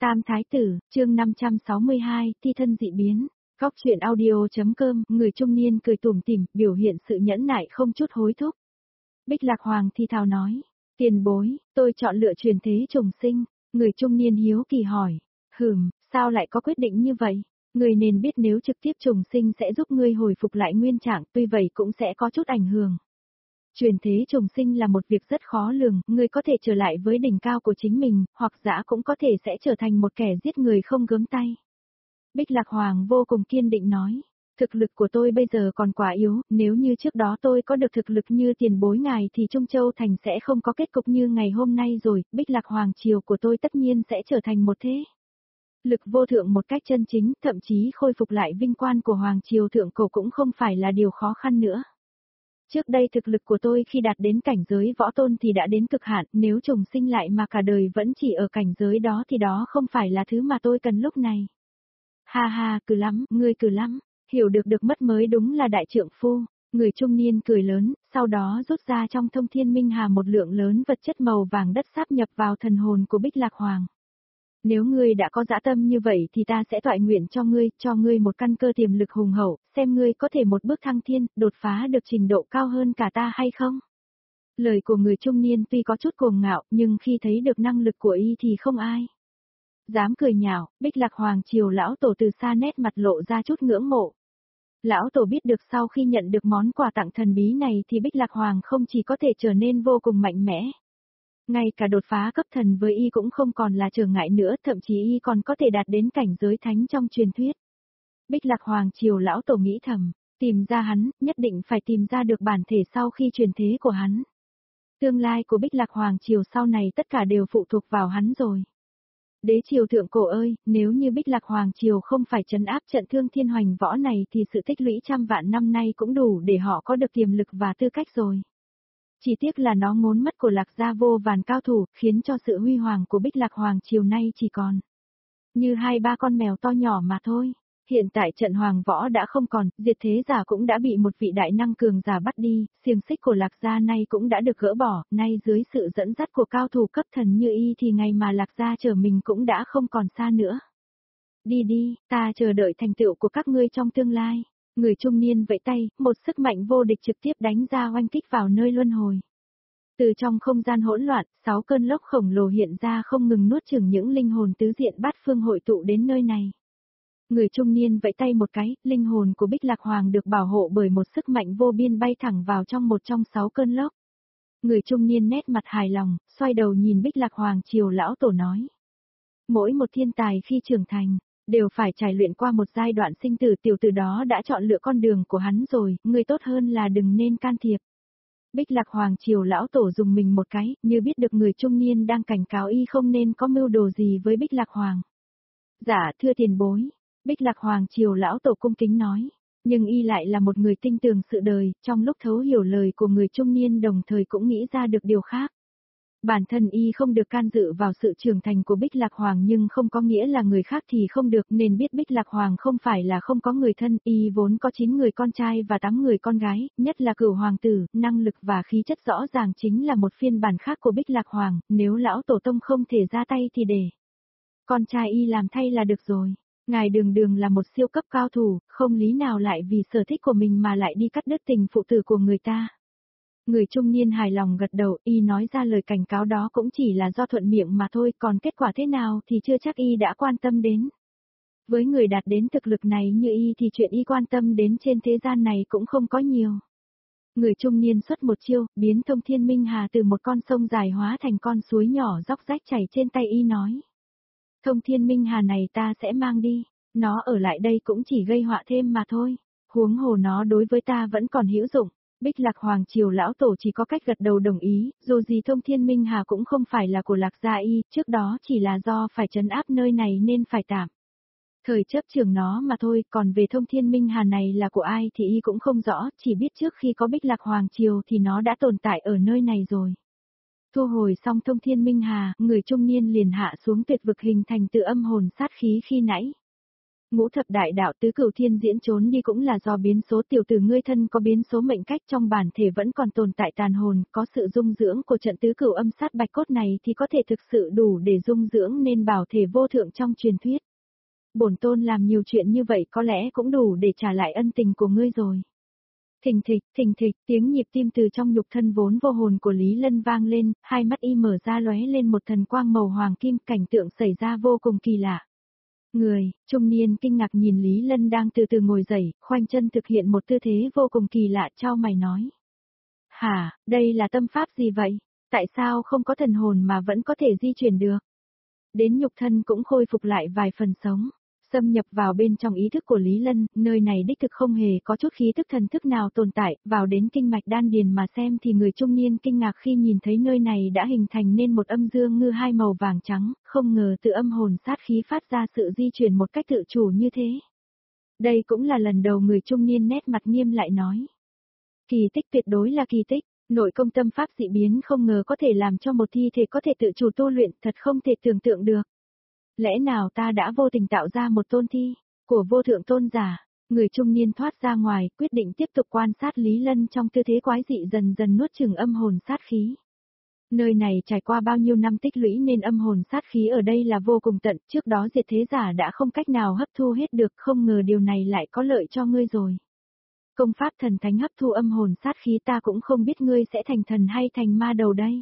Tam Thái Tử, chương 562, thi thân dị biến. Góc chuyện audio.com, người trung niên cười tủm tỉm, biểu hiện sự nhẫn nại không chút hối thúc. Bích Lạc Hoàng thi thào nói, tiền bối, tôi chọn lựa truyền thế trùng sinh. Người trung niên hiếu kỳ hỏi, sao lại có quyết định như vậy? Người nên biết nếu trực tiếp trùng sinh sẽ giúp ngươi hồi phục lại nguyên trạng, tuy vậy cũng sẽ có chút ảnh hưởng. Truyền thế trùng sinh là một việc rất khó lường, ngươi có thể trở lại với đỉnh cao của chính mình, hoặc giả cũng có thể sẽ trở thành một kẻ giết người không gớm tay. Bích Lạc Hoàng vô cùng kiên định nói, thực lực của tôi bây giờ còn quá yếu, nếu như trước đó tôi có được thực lực như tiền bối ngài thì Trung Châu Thành sẽ không có kết cục như ngày hôm nay rồi, Bích Lạc Hoàng triều của tôi tất nhiên sẽ trở thành một thế lực vô thượng một cách chân chính, thậm chí khôi phục lại vinh quang của Hoàng triều thượng cổ cũng không phải là điều khó khăn nữa. Trước đây thực lực của tôi khi đạt đến cảnh giới võ tôn thì đã đến cực hạn, nếu trùng sinh lại mà cả đời vẫn chỉ ở cảnh giới đó thì đó không phải là thứ mà tôi cần lúc này. Ha ha, cừ lắm, ngươi cừ lắm, hiểu được mất mới đúng là đại trượng phu. Người trung niên cười lớn, sau đó rút ra trong Thông Thiên Minh Hà một lượng lớn vật chất màu vàng đất sáp nhập vào thần hồn của Bích Lạc Hoàng. Nếu ngươi đã có dã tâm như vậy thì ta sẽ toại nguyện cho ngươi một căn cơ tiềm lực hùng hậu, xem ngươi có thể một bước thăng thiên, đột phá được trình độ cao hơn cả ta hay không. Lời của người trung niên tuy có chút cuồng ngạo, nhưng khi thấy được năng lực của y thì không ai dám cười nhạo. Bích Lạc Hoàng triều lão tổ từ xa nét mặt lộ ra chút ngưỡng mộ. Lão tổ biết được sau khi nhận được món quà tặng thần bí này thì Bích Lạc Hoàng không chỉ có thể trở nên vô cùng mạnh mẽ. Ngay cả đột phá cấp thần với y cũng không còn là trở ngại nữa, thậm chí y còn có thể đạt đến cảnh giới thánh trong truyền thuyết. Bích Lạc Hoàng triều lão tổ nghĩ thầm, tìm ra hắn, nhất định phải tìm ra được bản thể sau khi truyền thế của hắn. Tương lai của Bích Lạc Hoàng triều sau này tất cả đều phụ thuộc vào hắn rồi. Đế triều thượng cổ ơi, nếu như Bích Lạc Hoàng triều không phải trấn áp trận Thương Thiên Hoành Võ này thì sự tích lũy trăm vạn năm nay cũng đủ để họ có được tiềm lực và tư cách rồi. Chỉ tiếc là nó ngốn mất của Lạc gia vô vàn cao thủ, khiến cho sự huy hoàng của Bích Lạc Hoàng triều nay chỉ còn như 2-3 con mèo to nhỏ mà thôi. Hiện tại trận Hoàng Võ đã không còn, diệt thế giả cũng đã bị một vị đại năng cường giả bắt đi, xiềng xích của Lạc gia nay cũng đã được gỡ bỏ, nay dưới sự dẫn dắt của cao thủ cấp thần như y thì ngày mà Lạc gia trở mình cũng đã không còn xa nữa. Đi, ta chờ đợi thành tựu của các ngươi trong tương lai. Người trung niên vẫy tay, một sức mạnh vô địch trực tiếp đánh ra oanh kích vào nơi luân hồi. Từ trong không gian hỗn loạn, 6 cơn lốc khổng lồ hiện ra không ngừng nuốt chửng những linh hồn tứ diện bát phương hội tụ đến nơi này. Người trung niên vẫy tay một cái, linh hồn của Bích Lạc Hoàng được bảo hộ bởi một sức mạnh vô biên bay thẳng vào trong một trong 6 cơn lốc. Người trung niên nét mặt hài lòng, xoay đầu nhìn Bích Lạc Hoàng triều lão tổ nói. Mỗi một thiên tài khi trưởng thành, đều phải trải luyện qua một giai đoạn sinh tử, tiểu tử đó đã chọn lựa con đường của hắn rồi, người tốt hơn là đừng nên can thiệp. Bích Lạc Hoàng triều lão tổ dùng mình một cái, như biết được người trung niên đang cảnh cáo y không nên có mưu đồ gì với Bích Lạc Hoàng. Dạ thưa tiền bối, Bích Lạc Hoàng triều lão tổ cung kính nói, nhưng y lại là một người tinh tường sự đời, trong lúc thấu hiểu lời của người trung niên đồng thời cũng nghĩ ra được điều khác. Bản thân y không được can dự vào sự trưởng thành của Bích Lạc Hoàng nhưng không có nghĩa là người khác thì không được, nên biết Bích Lạc Hoàng không phải là không có người thân, y vốn có 9 người con trai và 8 người con gái, nhất là Cửu Hoàng tử, năng lực và khí chất rõ ràng chính là một phiên bản khác của Bích Lạc Hoàng, nếu lão tổ tông không thể ra tay thì để con trai y làm thay là được rồi. Ngài đường là một siêu cấp cao thủ, không lý nào lại vì sở thích của mình mà lại đi cắt đứt tình phụ tử của người ta. Người trung niên hài lòng gật đầu, y nói ra lời cảnh cáo đó cũng chỉ là do thuận miệng mà thôi, còn kết quả thế nào thì chưa chắc y đã quan tâm đến. Với người đạt đến thực lực này như y thì chuyện y quan tâm đến trên thế gian này cũng không có nhiều. Người trung niên xuất một chiêu, biến Thông Thiên Minh Hà từ một con sông dài hóa thành con suối nhỏ róc rách chảy trên tay y nói. Thông Thiên Minh Hà này ta sẽ mang đi, nó ở lại đây cũng chỉ gây họa thêm mà thôi, huống hồ nó đối với ta vẫn còn hữu dụng. Bích Lạc Hoàng triều lão tổ chỉ có cách gật đầu đồng ý, dù gì Thông Thiên Minh Hà cũng không phải là của Lạc gia y, trước đó chỉ là do phải trấn áp nơi này nên phải tạm thời chấp trường nó mà thôi, còn về Thông Thiên Minh Hà này là của ai thì y cũng không rõ, chỉ biết trước khi có Bích Lạc Hoàng triều thì nó đã tồn tại ở nơi này rồi. Thu hồi xong Thông Thiên Minh Hà, người trung niên liền hạ xuống tuyệt vực hình thành từ âm hồn sát khí khi nãy. Ngũ thập đại đạo tứ cửu thiên diễn trốn đi cũng là do biến số, tiểu tử ngươi thân có biến số mệnh cách trong bản thể vẫn còn tồn tại tàn hồn, có sự dung dưỡng của trận tứ cửu âm sát bạch cốt này thì có thể thực sự đủ để dung dưỡng nên bảo thể vô thượng trong truyền thuyết. Bổn tôn làm nhiều chuyện như vậy có lẽ cũng đủ để trả lại ân tình của ngươi rồi. Thình thịch, tiếng nhịp tim từ trong nhục thân vốn vô hồn của Lý Lân vang lên, hai mắt y mở ra lóe lên một thần quang màu hoàng kim, cảnh tượng xảy ra vô cùng kỳ lạ. Người, trung niên kinh ngạc nhìn Lý Lân đang từ từ ngồi dậy, khoanh chân thực hiện một tư thế vô cùng kỳ lạ, chau mày nói. Hả, đây là tâm pháp gì vậy? Tại sao không có thần hồn mà vẫn có thể di chuyển được? Đến nhục thân cũng khôi phục lại vài phần sống. Xâm nhập vào bên trong ý thức của Lý Lân, nơi này đích thực không hề có chút khí tức thần thức nào tồn tại, vào đến kinh mạch đan điền mà xem thì người trung niên kinh ngạc khi nhìn thấy nơi này đã hình thành nên một âm dương ngư hai màu vàng trắng, không ngờ từ âm hồn sát khí phát ra sự di chuyển một cách tự chủ như thế. Đây cũng là lần đầu người trung niên nét mặt nghiêm lại nói. Kỳ tích, tuyệt đối là kỳ tích, nội công tâm pháp dị biến không ngờ có thể làm cho một thi thể có thể tự chủ tu luyện, thật không thể tưởng tượng được. Lẽ nào ta đã vô tình tạo ra một tôn thi của vô thượng tôn giả? Người trung niên thoát ra ngoài, quyết định tiếp tục quan sát Lý Lân trong tư thế quái dị dần dần nuốt chửng âm hồn sát khí. Nơi này trải qua bao nhiêu năm tích lũy nên âm hồn sát khí ở đây là vô cùng tận, trước đó diệt thế giả đã không cách nào hấp thu hết được, không ngờ điều này lại có lợi cho ngươi rồi. Công pháp thần thánh hấp thu âm hồn sát khí, ta cũng không biết ngươi sẽ thành thần hay thành ma đầu đây.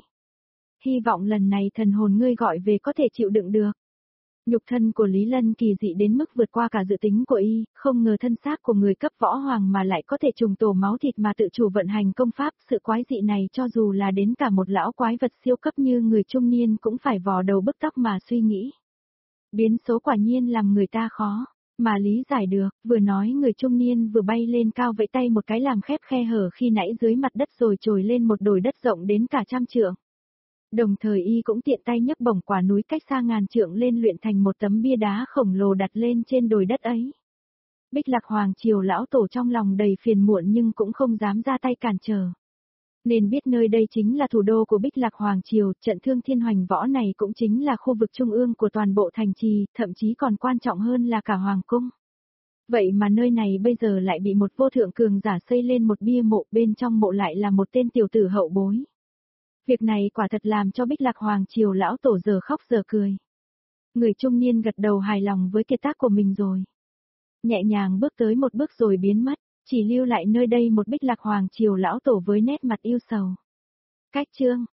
Hy vọng lần này thần hồn ngươi gọi về có thể chịu đựng được. Nhục thân của Lý Lân kỳ dị đến mức vượt qua cả dự tính của y, không ngờ thân xác của người cấp võ hoàng mà lại có thể trùng tổ máu thịt mà tự chủ vận hành công pháp, sự quái dị này cho dù là đến cả một lão quái vật siêu cấp như người trung niên cũng phải vò đầu bứt tóc mà suy nghĩ. Biến số quả nhiên làm người ta khó mà lý giải được, vừa nói người trung niên vừa bay lên cao vẫy tay một cái làm khép khe hở khi nãy dưới mặt đất rồi trồi lên một đồi đất rộng đến cả 100 trượng. Đồng thời y cũng tiện tay nhấc bổng quả núi cách xa ngàn trượng lên luyện thành một tấm bia đá khổng lồ đặt lên trên đồi đất ấy. Bích Lạc Hoàng Triều lão tổ trong lòng đầy phiền muộn nhưng cũng không dám ra tay cản trở. Nên biết nơi đây chính là thủ đô của Bích Lạc Hoàng Triều, trận Thương Thiên Hoành Võ này cũng chính là khu vực trung ương của toàn bộ thành trì, thậm chí còn quan trọng hơn là cả Hoàng Cung. Vậy mà nơi này bây giờ lại bị một vô thượng cường giả xây lên một bia mộ, bên trong mộ lại là một tên tiểu tử hậu bối. Việc này quả thật làm cho Bích Lạc Hoàng Triều lão tổ giờ khóc giờ cười. Người trung niên gật đầu hài lòng với kiệt tác của mình rồi. Nhẹ nhàng bước tới một bước rồi biến mất, chỉ lưu lại nơi đây một Bích Lạc Hoàng Triều lão tổ với nét mặt yêu sầu. Cách chương